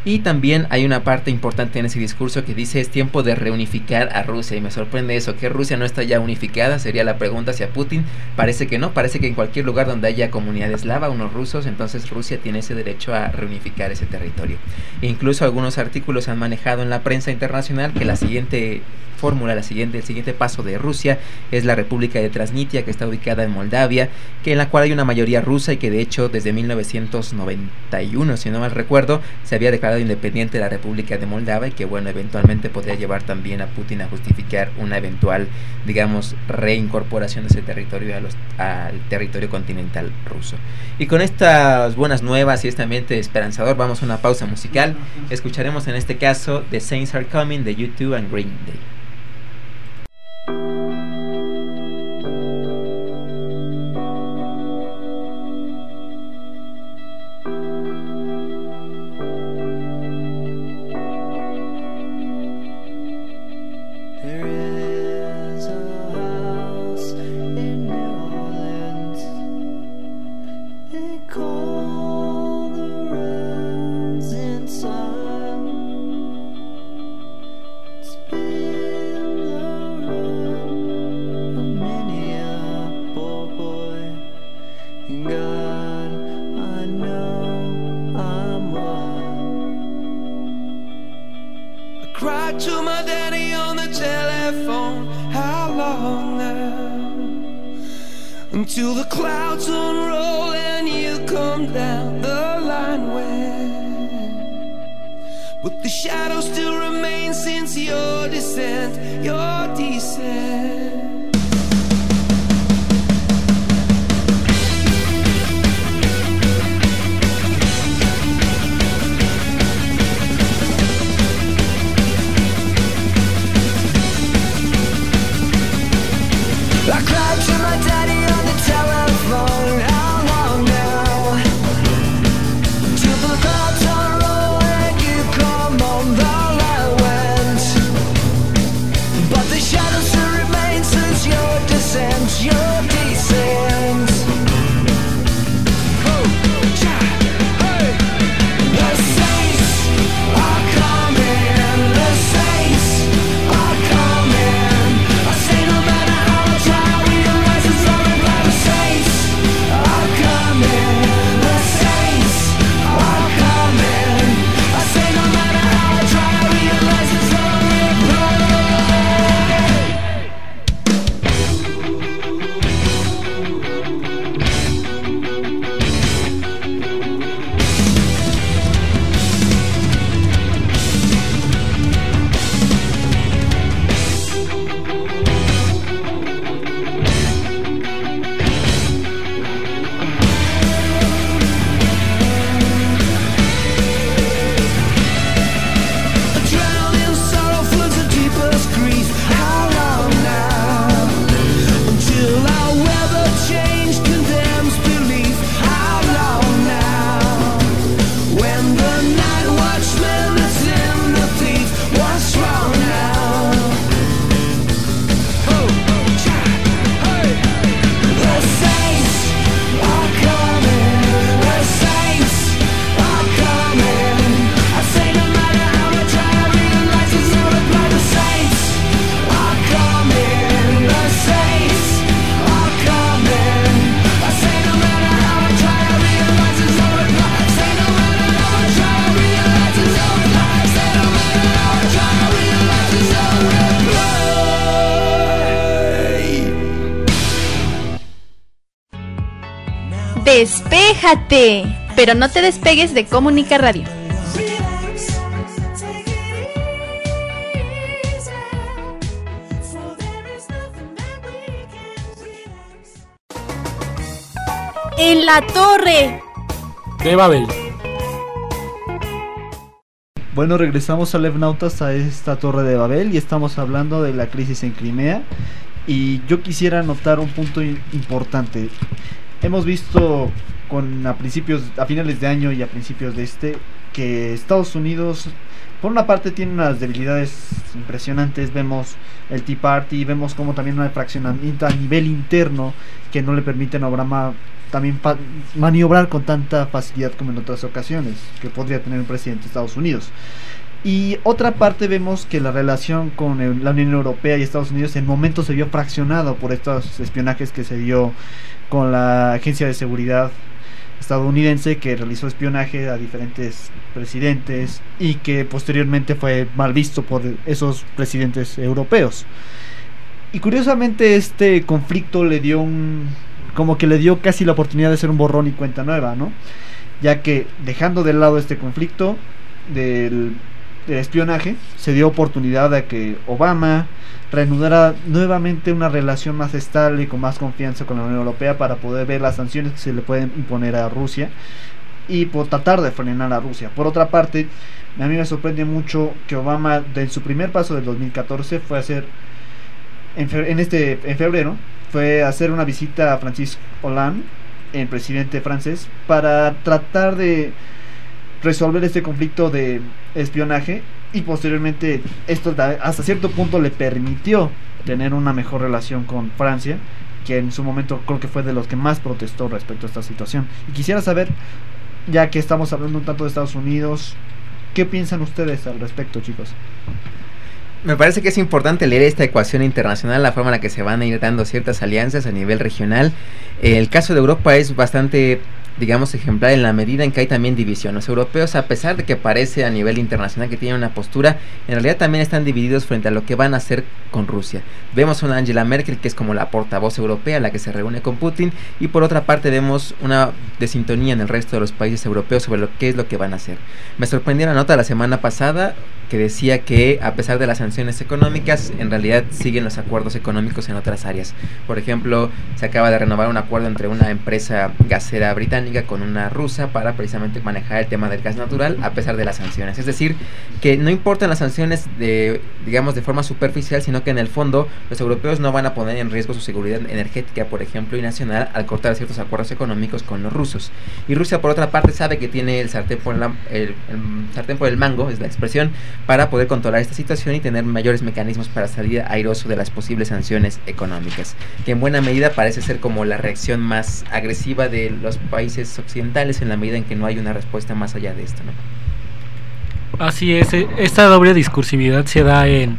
S1: Y también hay una parte importante en ese discurso que dice: es tiempo de reunificar a Rusia. Y me sorprende eso, que Rusia no está ya unificada, sería la pregunta hacia Putin. Parece que no, parece que en cualquier lugar donde haya comunidad eslava, unos rusos, entonces Rusia tiene ese derecho a reunificar ese territorio. E incluso algunos artículos han manejado en la prensa internacional que la siguiente fórmula, la siguiente, el siguiente paso de Rusia es la República de Transnistria, que está ubicada en Moldavia, que en la cual hay una mayoría rusa y que de hecho desde mil novecientos noventa y uno, si no mal recuerdo, se había declarado independiente de la República de Moldavia, y que bueno, eventualmente podría llevar también a Putin a justificar una eventual, digamos, reincorporación de ese territorio a los, al territorio continental ruso. Y con estas buenas nuevas y este ambiente esperanzador, vamos a una pausa musical. Escucharemos en este caso The Saints Are Coming de U dos and Green Day.
S11: Until the clouds unroll and you come down the line where, but the shadow still remains since your descent, your descent. I cried to my daddy on the telephone. How long now? Till the clouds unroll and you come on the line went. But the shadow still remains since your descent, your descent. Oh, yeah, hey. The saints are coming. The saints are coming. I say no matter how much I realize it's all about the saints are coming. The saints are coming. I say no matter how I try, I realize it's all drowned in sorrow floods the deepest grief. How long now? Until our weather change condemns belief. How long now? When the night watchman is in the thief, what's wrong now? Oh, yeah, hey. The saints are coming. The saints are coming. I say no matter how much I realize it's all about the saints are coming. The saints are coming. I say no matter how I try, I realize it's all about. Say no matter how I try, I realize it's all about. Say no matter how I try, I realize it's all about.
S4: Despéjate, pero no te despegues de Comunica Radio. En la torre
S5: de Babel.
S7: Bueno, regresamos a Levnautas, a esta torre de Babel, y estamos hablando de la crisis en Crimea. Y yo quisiera anotar un punto i- importante. Hemos visto con a principios, a finales de año y a principios de este, que Estados Unidos, por una parte, tiene unas debilidades impresionantes. Vemos el Tea Party, vemos como también un fraccionamiento a nivel interno que no le permiten a Obama también pa- maniobrar con tanta facilidad como en otras ocasiones que podría tener un presidente de Estados Unidos. Y otra parte vemos que la relación con el- la Unión Europea y Estados Unidos en momentos se vio fraccionado por estos espionajes que se dio con la Agencia de Seguridad estadounidense, que realizó espionaje a diferentes presidentes y que posteriormente fue mal visto por esos presidentes europeos. Y curiosamente este conflicto le dio un, como que le dio casi la oportunidad de ser un borrón y cuenta nueva, ¿no? Ya que dejando de lado este conflicto del, del espionaje, se dio oportunidad de que Obama reanudara nuevamente una relación más estable y con más confianza con la Unión Europea para poder ver las sanciones que se le pueden imponer a Rusia y por tratar de frenar a Rusia. Por otra parte, a mí me sorprende mucho que Obama, en su primer paso del dos mil catorce, fue a hacer en, fe, en este en febrero fue a hacer una visita a Francis Hollande, el presidente francés, para tratar de resolver este conflicto de espionaje, y posteriormente esto da, hasta cierto punto le permitió tener una mejor relación con Francia, que en su momento creo que fue de los que más protestó respecto a esta situación. Y quisiera saber, ya que estamos hablando un tanto de Estados Unidos, ¿qué piensan ustedes al respecto, chicos?
S1: Me parece que es importante leer esta ecuación internacional, la forma en la que se van a ir dando ciertas alianzas a nivel regional. El caso de Europa es bastante, digamos, ejemplar en la medida en que hay también división. Los europeos, a pesar de que parece a nivel internacional que tienen una postura, en realidad también están divididos frente a lo que van a hacer con Rusia. Vemos a una Angela Merkel, que es como la portavoz europea, la que se reúne con Putin, y por otra parte vemos una desintonía en el resto de los países europeos sobre lo que es lo que van a hacer. Me sorprendió la nota la semana pasada que decía que a pesar de las sanciones económicas, en realidad siguen los acuerdos económicos en otras áreas. Por ejemplo, se acaba de renovar un acuerdo entre una empresa gasera británica con una rusa para precisamente manejar el tema del gas natural a pesar de las sanciones. Es decir, que no importan las sanciones de, digamos, de forma superficial, sino que en el fondo los europeos no van a poner en riesgo su seguridad energética, por ejemplo, y nacional al cortar ciertos acuerdos económicos con los rusos. Y Rusia, por otra parte, sabe que tiene el sartén por, la, el, el sartén por el mango, es la expresión, para poder controlar esta situación y tener mayores mecanismos para salir airoso de las posibles sanciones económicas, que en buena medida parece ser como la reacción más agresiva de los países occidentales en la medida en que no hay una respuesta más allá de esto, ¿no?
S5: Así es, esta doble discursividad se da en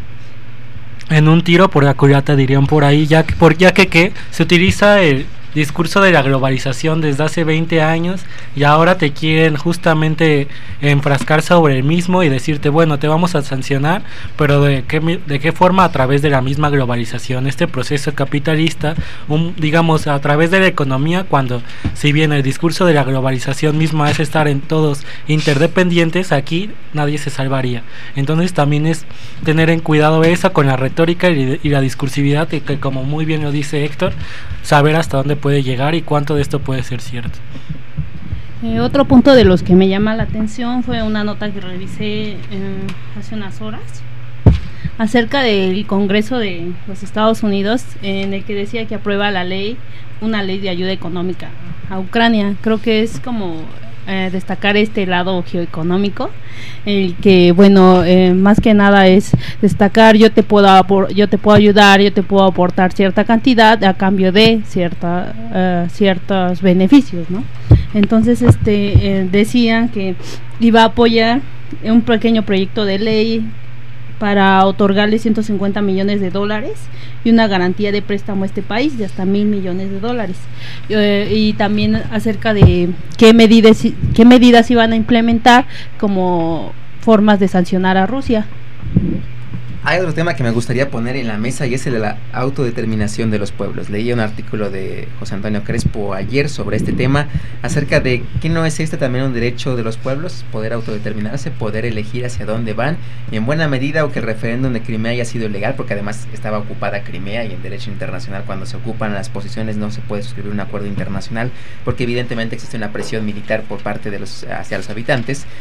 S5: en un tiro por la culata, dirían por ahí, ya que, por, ya que, que se utiliza el discurso de la globalización desde hace veinte años y ahora te quieren justamente enfrascar sobre el mismo y decirte, bueno, te vamos a sancionar, pero de qué, de qué forma, a través de la misma globalización, este proceso capitalista, un, digamos, a través de la economía, cuando si bien el discurso de la globalización misma es estar en todos interdependientes, aquí nadie se salvaría. Entonces también es tener en cuidado eso con la retórica y, y la discursividad, que, que como muy bien lo dice Héctor, saber hasta dónde puede llegar y cuánto de esto puede ser cierto.
S10: Eh, otro punto de los que me llama la atención fue una nota que revisé eh, hace unas horas acerca del Congreso de los Estados Unidos, en el que decía que aprueba la ley, una ley de ayuda económica a Ucrania. Creo que es como eh, destacar este lado geoeconómico, el que, bueno, eh, más que nada es destacar, yo te puedo apor- yo te puedo ayudar, yo te puedo aportar cierta cantidad a cambio de cierta uh, ciertos beneficios, ¿no? Entonces, este eh, decían que iba a apoyar un pequeño proyecto de ley para otorgarle ciento cincuenta millones de dólares y una garantía de préstamo a este país de hasta mil millones de dólares. Eh, y también acerca de qué medidas, qué medidas iban a implementar como formas de sancionar a Rusia.
S1: Hay otro tema que me gustaría poner en la mesa y es el de la autodeterminación de los pueblos. Leí un artículo de José Antonio Crespo ayer sobre este tema, acerca de que no es este también un derecho de los pueblos, poder autodeterminarse, poder elegir hacia dónde van, y en buena medida, aunque el referéndum de Crimea haya sido ilegal, porque además estaba ocupada Crimea, y en derecho internacional cuando se ocupan las posiciones no se puede suscribir un acuerdo internacional, porque evidentemente existe una presión militar por parte de los hacia los habitantes.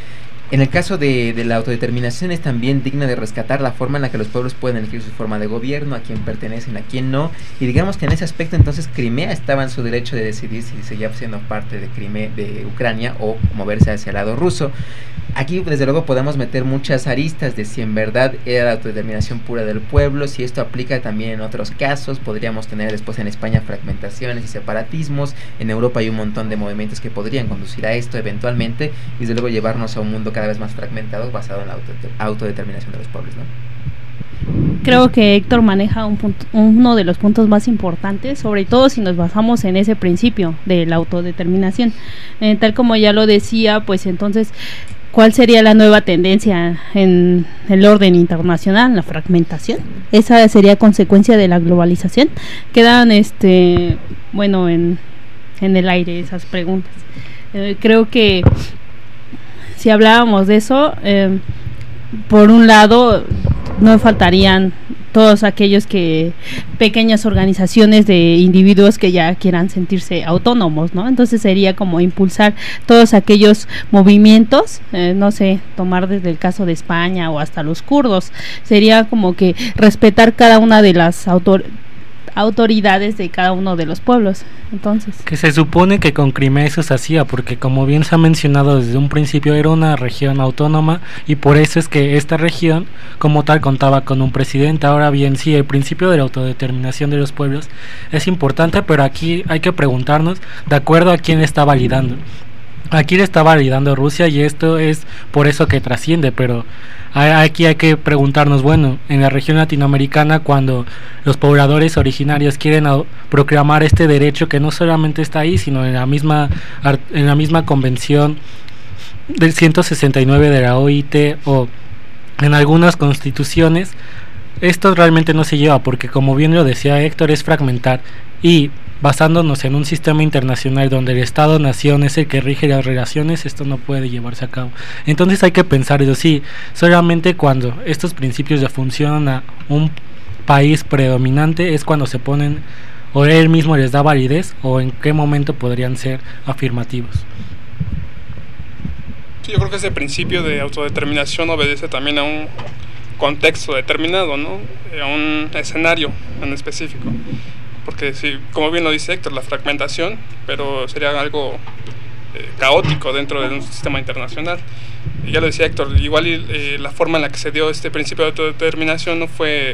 S1: En el caso de, de la autodeterminación es también digna de rescatar la forma en la que los pueblos pueden elegir su forma de gobierno, a quién pertenecen, a quién no, y digamos que en ese aspecto entonces Crimea estaba en su derecho de decidir si seguía siendo parte de Crimea, de Ucrania, o moverse hacia el lado ruso. Aquí desde luego podemos meter muchas aristas de si en verdad era la autodeterminación pura del pueblo, si esto aplica también en otros casos. Podríamos tener después en España fragmentaciones y separatismos, en Europa hay un montón de movimientos que podrían conducir a esto eventualmente, y desde luego llevarnos a un mundo cada vez más fragmentado basado en la autodeterminación de los pueblos, ¿no?
S10: Creo que Héctor maneja un punto, uno de los puntos más importantes, sobre todo si nos basamos en ese principio de la autodeterminación. Eh, tal como ya lo decía, pues entonces, ¿cuál sería la nueva tendencia en el orden internacional? La fragmentación. Esa sería consecuencia de la globalización. Quedan, este, bueno, en, en el aire esas preguntas. Eh, creo que si hablábamos de eso, eh, por un lado, no faltarían todos aquellos que pequeñas organizaciones de individuos que ya quieran sentirse autónomos, ¿no? Entonces sería como impulsar todos aquellos movimientos, eh, no sé, tomar desde el caso de España o hasta los kurdos, sería como que respetar cada una de las autor autoridades de cada uno de los pueblos. Entonces,
S5: que se supone que con Crimea eso se hacía, porque como bien se ha mencionado desde un principio era una región autónoma, y por eso es que esta región como tal contaba con un presidente. Ahora bien, sí, el principio de la autodeterminación de los pueblos es importante, pero aquí hay que preguntarnos de acuerdo a quién está validando. Aquí le está validando Rusia, y esto es por eso que trasciende, pero aquí hay que preguntarnos, bueno, en la región latinoamericana, cuando los pobladores originarios quieren proclamar este derecho que no solamente está ahí, sino en la misma en la misma convención del ciento sesenta y nueve de la O I T o en algunas constituciones, esto realmente no se lleva, porque como bien lo decía Héctor, es fragmentar, y basándonos en un sistema internacional donde el Estado-nación es el que rige las relaciones, esto no puede llevarse a cabo. Entonces hay que pensar eso, sí, solamente cuando estos principios ya funcionan a un país predominante es cuando se ponen, o él mismo les da validez, o en qué momento podrían ser afirmativos.
S6: Sí, yo creo que ese principio de autodeterminación obedece también a un contexto determinado, ¿no? A un escenario en específico. Porque sí, como bien lo dice Héctor, la fragmentación, pero sería algo eh, caótico dentro de un sistema internacional. Y ya lo decía Héctor, igual eh, la forma en la que se dio este principio de autodeterminación no fue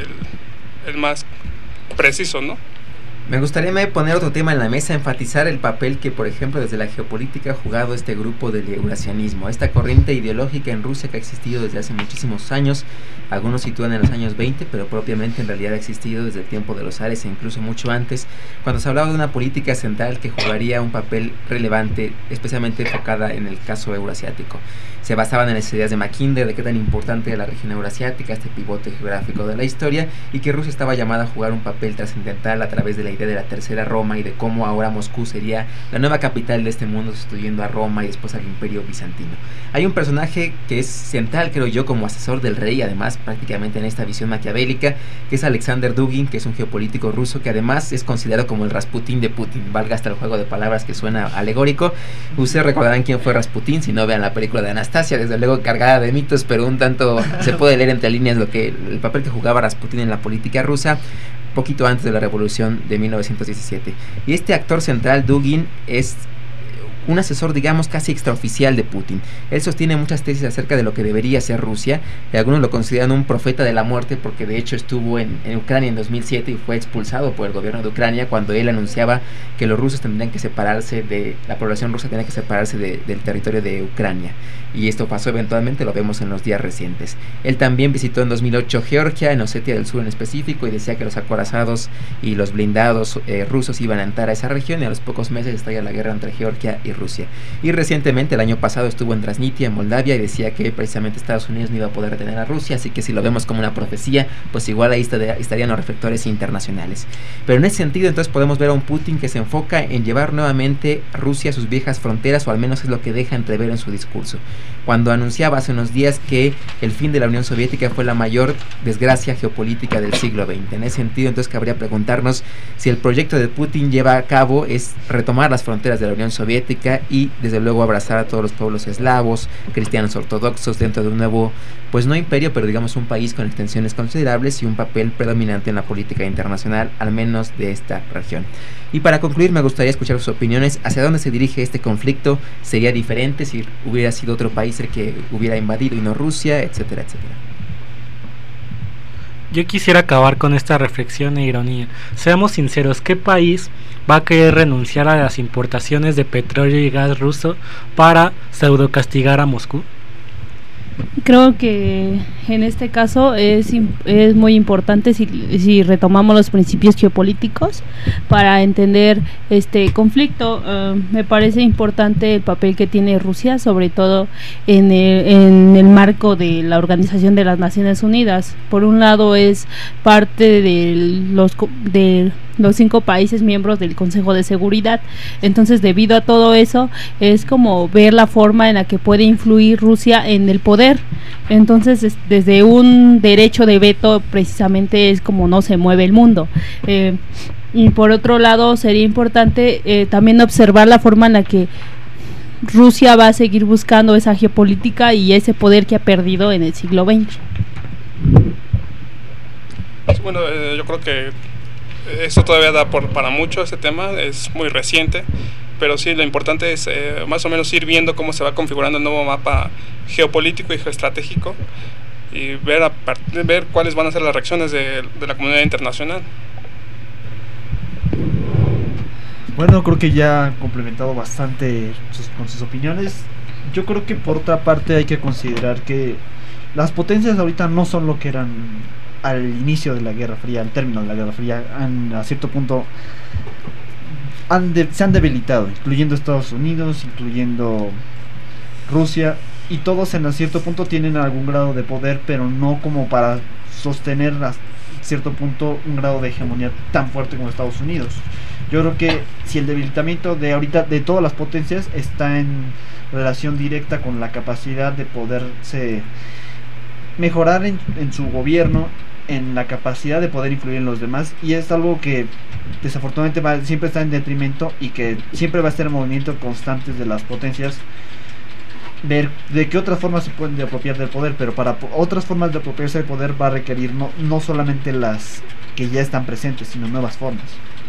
S6: el, el más preciso, ¿no?
S1: Me gustaría poner otro tema en la mesa, enfatizar el papel que, por ejemplo, desde la geopolítica ha jugado este grupo del eurasianismo, esta corriente ideológica en Rusia que ha existido desde hace muchísimos años. Algunos sitúan en los años veinte, pero propiamente en realidad ha existido desde el tiempo de los zares e incluso mucho antes, cuando se hablaba de una política central que jugaría un papel relevante, especialmente enfocada en el caso euroasiático. Se basaban en las ideas de Mackinder de qué tan importante era la región eurasiática, este pivote geográfico de la historia, y que Rusia estaba llamada a jugar un papel trascendental a través de la idea de la tercera Roma y de cómo ahora Moscú sería la nueva capital de este mundo, sustituyendo a Roma y después al Imperio Bizantino. Hay un personaje que es central, creo yo, como asesor del rey, además prácticamente en esta visión maquiavélica, que es Alexander Dugin, que es un geopolítico ruso que además es considerado como el Rasputín de Putin, valga hasta el juego de palabras que suena alegórico. Ustedes recordarán quién fue Rasputín si no vean la película de Anastasia, desde luego cargada de mitos, pero un tanto se puede leer entre líneas lo que el papel que jugaba Rasputín en la política rusa poquito antes de la revolución de mil novecientos diecisiete. Y este actor central, Dugin, es un asesor, digamos, casi extraoficial de Putin. Él sostiene muchas tesis acerca de lo que debería ser Rusia, y algunos lo consideran un profeta de la muerte porque de hecho estuvo en, en Ucrania en dos mil siete y fue expulsado por el gobierno de Ucrania cuando él anunciaba que los rusos tendrían que separarse de, la población rusa tenía que separarse de, del territorio de Ucrania. Y esto pasó eventualmente, lo vemos en los días recientes. Él también visitó en dos mil ocho Georgia, en Osetia del Sur en específico, y decía que los acorazados y los blindados eh, rusos iban a entrar a esa región, y a los pocos meses estalla la guerra entre Georgia y Rusia. Y recientemente, el año pasado, estuvo en Transnistria, en Moldavia, y decía que precisamente Estados Unidos no iba a poder detener a Rusia, así que si lo vemos como una profecía, pues igual ahí estaría, estarían los reflectores internacionales. Pero en ese sentido, entonces podemos ver a un Putin que se enfoca en llevar nuevamente Rusia a sus viejas fronteras, o al menos es lo que deja entrever en su discurso. cuando anunciaba hace unos días que el fin de la Unión Soviética fue la mayor desgracia geopolítica del siglo veinte. En ese sentido, entonces cabría preguntarnos si el proyecto de Putin lleva a cabo es retomar las fronteras de la Unión Soviética y desde luego abrazar a todos los pueblos eslavos, cristianos ortodoxos dentro de un nuevo, pues no imperio, pero digamos un país con extensiones considerables y un papel predominante en la política internacional, al menos de esta región. Y para concluir, me gustaría escuchar sus opiniones. ¿Hacia dónde se dirige este conflicto? ¿Sería diferente si hubiera sido otro país el que hubiera invadido y no Rusia, etcétera, etcétera?
S5: Yo quisiera acabar con esta reflexión e ironía. Seamos sinceros, ¿qué país va a querer renunciar a las importaciones de petróleo y gas ruso para pseudo castigar a Moscú?
S10: Creo que en este caso es, es muy importante si, si retomamos los principios geopolíticos para entender este conflicto. Uh, me parece importante el papel que tiene Rusia, sobre todo en el, en el marco de la Organización de las Naciones Unidas. Por un lado es parte de los de los cinco países miembros del Consejo de Seguridad. Entonces, debido a todo eso, es como ver la forma en la que puede influir Rusia en el poder. Entonces, es, desde un derecho de veto, precisamente es como no se mueve el mundo. Eh, y por otro lado, sería importante eh, también observar la forma en la que Rusia va a seguir buscando esa geopolítica y ese poder que ha perdido en el siglo veinte.
S6: Bueno, eh, yo creo que eso todavía da por, para mucho ese tema, es muy reciente, pero sí, lo importante es eh, más o menos ir viendo cómo se va configurando el nuevo mapa geopolítico y geoestratégico y ver, a part- ver cuáles van a ser las reacciones de, de la comunidad internacional.
S7: Bueno, creo que ya han complementado bastante sus, con sus opiniones. Yo creo que por otra parte hay que considerar que las potencias ahorita no son lo que eran al inicio de la Guerra Fría, al término de la Guerra Fría. Han, a cierto punto han de, se han debilitado, incluyendo Estados Unidos, incluyendo Rusia, y todos en a cierto punto tienen algún grado de poder, pero no como para sostener a cierto punto un grado de hegemonía tan fuerte como Estados Unidos. Yo creo que si el debilitamiento de ahorita de todas las potencias está en relación directa con la capacidad de poderse mejorar en, en su gobierno, en la capacidad de poder influir en los demás, y es algo que desafortunadamente va, siempre está en detrimento y que siempre va a estar en movimiento constantes de las potencias, ver de qué otras formas se pueden de apropiar del poder, pero para po- otras formas de apropiarse del poder va a requerir no, no solamente las que ya están presentes, sino nuevas formas.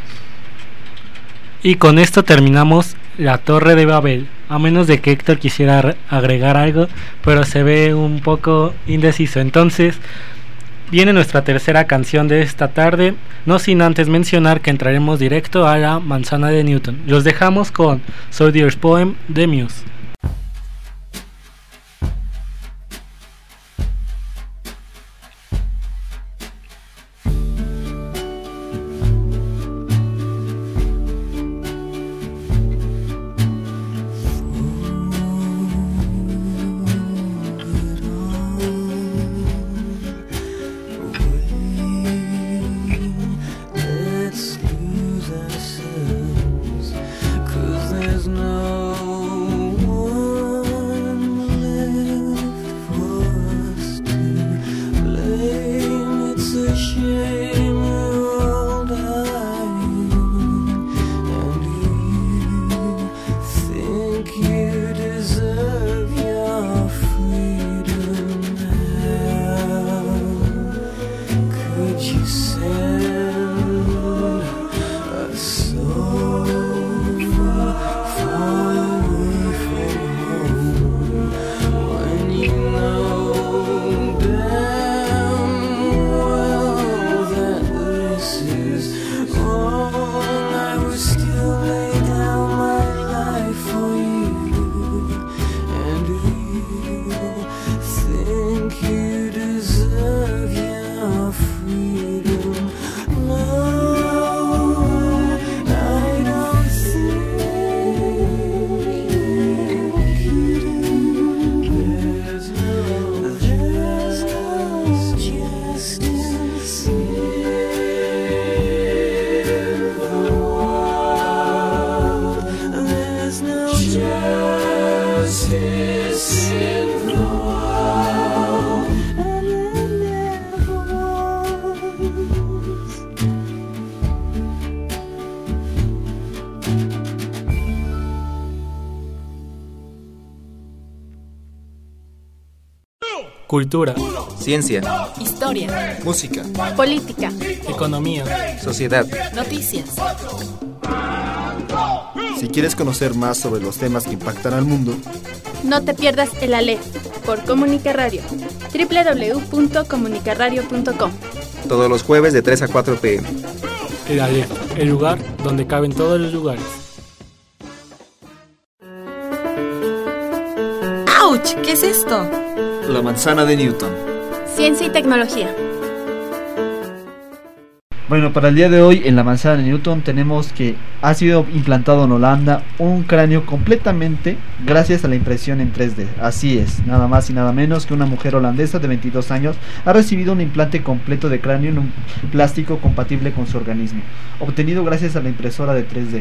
S5: Y con esto terminamos la Torre de Babel, a menos de que Héctor quisiera re- agregar algo, pero se ve un poco indeciso. Entonces viene nuestra tercera canción de esta tarde, no sin antes mencionar que entraremos directo a la manzana de Newton. Los dejamos con Soldier's Poem de Muse.
S11: Let's lose ourselves, 'cause there's no
S5: cultura,
S1: ciencia,
S2: Historia,
S6: música,
S4: política,
S5: economía,
S1: sociedad.
S2: noticias.
S3: Si quieres conocer más sobre los temas que impactan al mundo,
S4: no te pierdas el Aleph por Comunica Radio. doble u doble u doble u punto comunica radio punto com.
S1: Todos los jueves de tres a cuatro pm.
S5: el Aleph, el lugar donde caben todos los lugares.
S2: ¡Auch! ¿Qué es esto?
S3: la manzana de Newton.
S4: Ciencia y tecnología.
S7: Bueno, para el día de hoy en la manzana de Newton tenemos que ha sido implantado en Holanda un cráneo completamente gracias a la impresión en tres D. Así es, nada más y nada menos que una mujer holandesa de veintidós años ha recibido un implante completo de cráneo en un plástico compatible con su organismo, obtenido gracias a la impresora de tres D.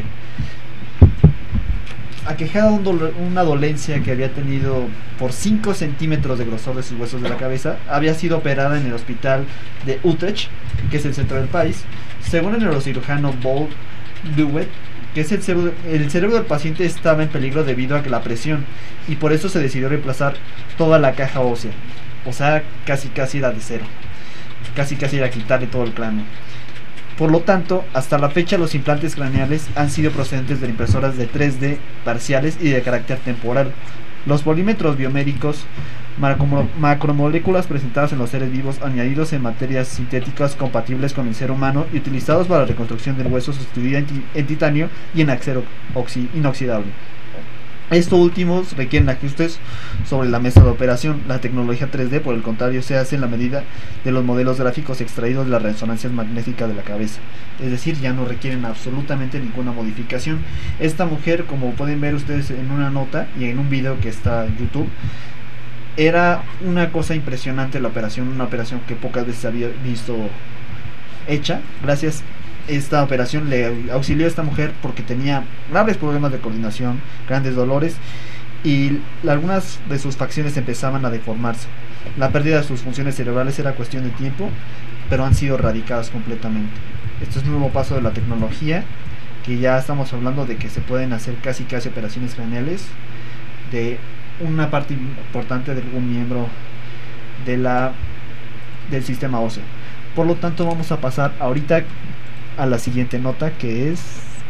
S7: Aquejada de un dolor, una dolencia que había tenido por cinco centímetros de grosor de sus huesos de la cabeza, había sido operada en el hospital de Utrecht, que es el centro del país. Según el neurocirujano Paul Duet, que es el cerebro, el cerebro del paciente estaba en peligro debido a la presión, y por eso se decidió reemplazar toda la caja ósea. O sea, casi casi era de cero. Casi casi era quitarle todo el cráneo. Por lo tanto, hasta la fecha los implantes craneales han sido procedentes de impresoras de tres D parciales y de carácter temporal. Los polímetros biomédicos, macro- macromoléculas presentadas en los seres vivos, añadidos en materias sintéticas compatibles con el ser humano y utilizados para la reconstrucción del hueso sustituido en, ti- en titanio y en acero oxi- inoxidable. Estos últimos requieren ajustes sobre la mesa de operación. La tecnología tres D, por el contrario, se hace en la medida de los modelos gráficos extraídos de las resonancias magnéticas de la cabeza. Es decir, ya no requieren absolutamente ninguna modificación. Esta mujer, como pueden ver ustedes en una nota y en un video que está en YouTube, era una cosa impresionante la operación, una operación que pocas veces había visto hecha. Gracias esta operación le auxilió a esta mujer porque tenía graves problemas de coordinación, grandes dolores y algunas de sus facciones empezaban a deformarse. La pérdida de sus funciones cerebrales era cuestión de tiempo, pero han sido erradicadas completamente. Esto es un nuevo paso de la tecnología, que ya estamos hablando de que se pueden hacer casi casi operaciones craneales de una parte importante de algún miembro de la del sistema óseo. Por lo tanto, vamos a pasar ahorita a la siguiente nota, que es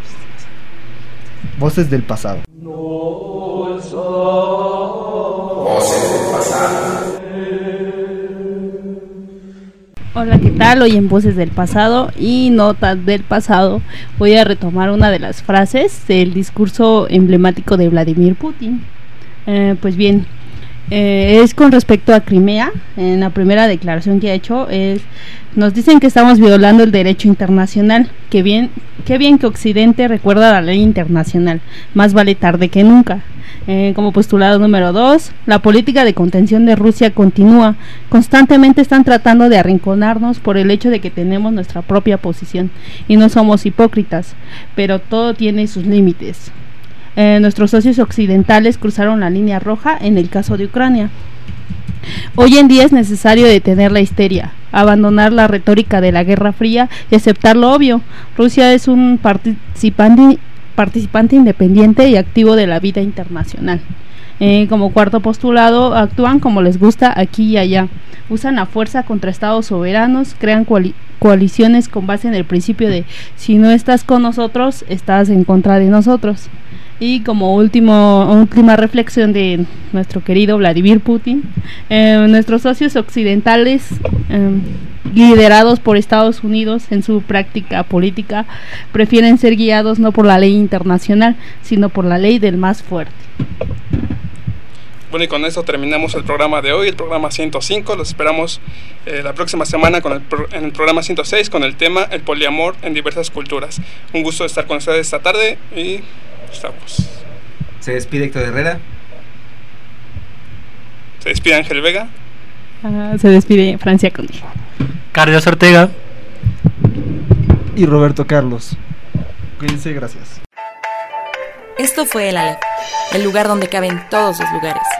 S7: Voces del pasado.
S11: Voces del pasado.
S10: Hola, ¿qué tal? Hoy en Voces del Pasado y Notas del Pasado voy a retomar una de las frases del discurso emblemático de Vladimir Putin. Eh, pues bien, eh, es con respecto a Crimea. En la primera declaración que ha hecho es: nos dicen que estamos violando el derecho internacional, que bien, qué bien que Occidente recuerda la ley internacional, más vale tarde que nunca. Eh, como postulado número dos, la política de contención de Rusia continúa. Constantemente están tratando de arrinconarnos por el hecho de que tenemos nuestra propia posición y no somos hipócritas, pero todo tiene sus límites. Eh, nuestros socios occidentales cruzaron la línea roja en el caso de Ucrania. Hoy en día es necesario detener la histeria, abandonar la retórica de la Guerra Fría y aceptar lo obvio. Rusia es un participante participante independiente y activo de la vida internacional. Eh, como cuarto postulado, actúan como les gusta aquí y allá, usan la fuerza contra estados soberanos, crean coali- coaliciones con base en el principio de si no estás con nosotros, estás en contra de nosotros. Y como último, última reflexión de nuestro querido Vladimir Putin, eh, nuestros socios occidentales, eh, liderados por Estados Unidos en su práctica política, prefieren ser guiados no por la ley internacional, sino por la ley del más fuerte.
S6: Bueno, y con esto terminamos el programa de hoy, el programa ciento cinco. Los esperamos eh, la próxima semana con el pro- en el programa ciento seis con el tema el poliamor en diversas culturas. Un gusto estar con ustedes esta tarde y estamos.
S1: Se despide Héctor Herrera.
S6: Se despide Ángel Vega.
S10: Ah, se despide Francia Conde.
S5: Carlos Ortega
S7: y Roberto Carlos. Cuídense, gracias.
S2: Esto fue el Aleph, el lugar donde caben todos los lugares.